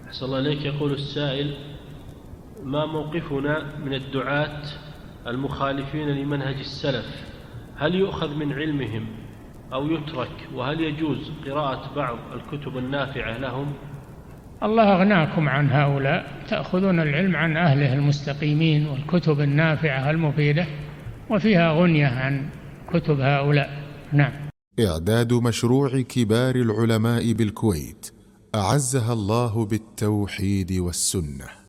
أحسن الله إليك. يقول السائل: ما موقفنا من الدعاة المخالفين لمنهج السلف؟ هل يؤخذ من علمهم أو يترك؟ وهل يجوز قراءة بعض الكتب النافعة لهم؟ الله أغناكم عن هؤلاء، تأخذون العلم عن أهله المستقيمين والكتب النافعة المفيدة، وفيها غنية عن كتب هؤلاء. نعم. إعداد مشروع كبار العلماء بالكويت أعزها الله بالتوحيد والسنة.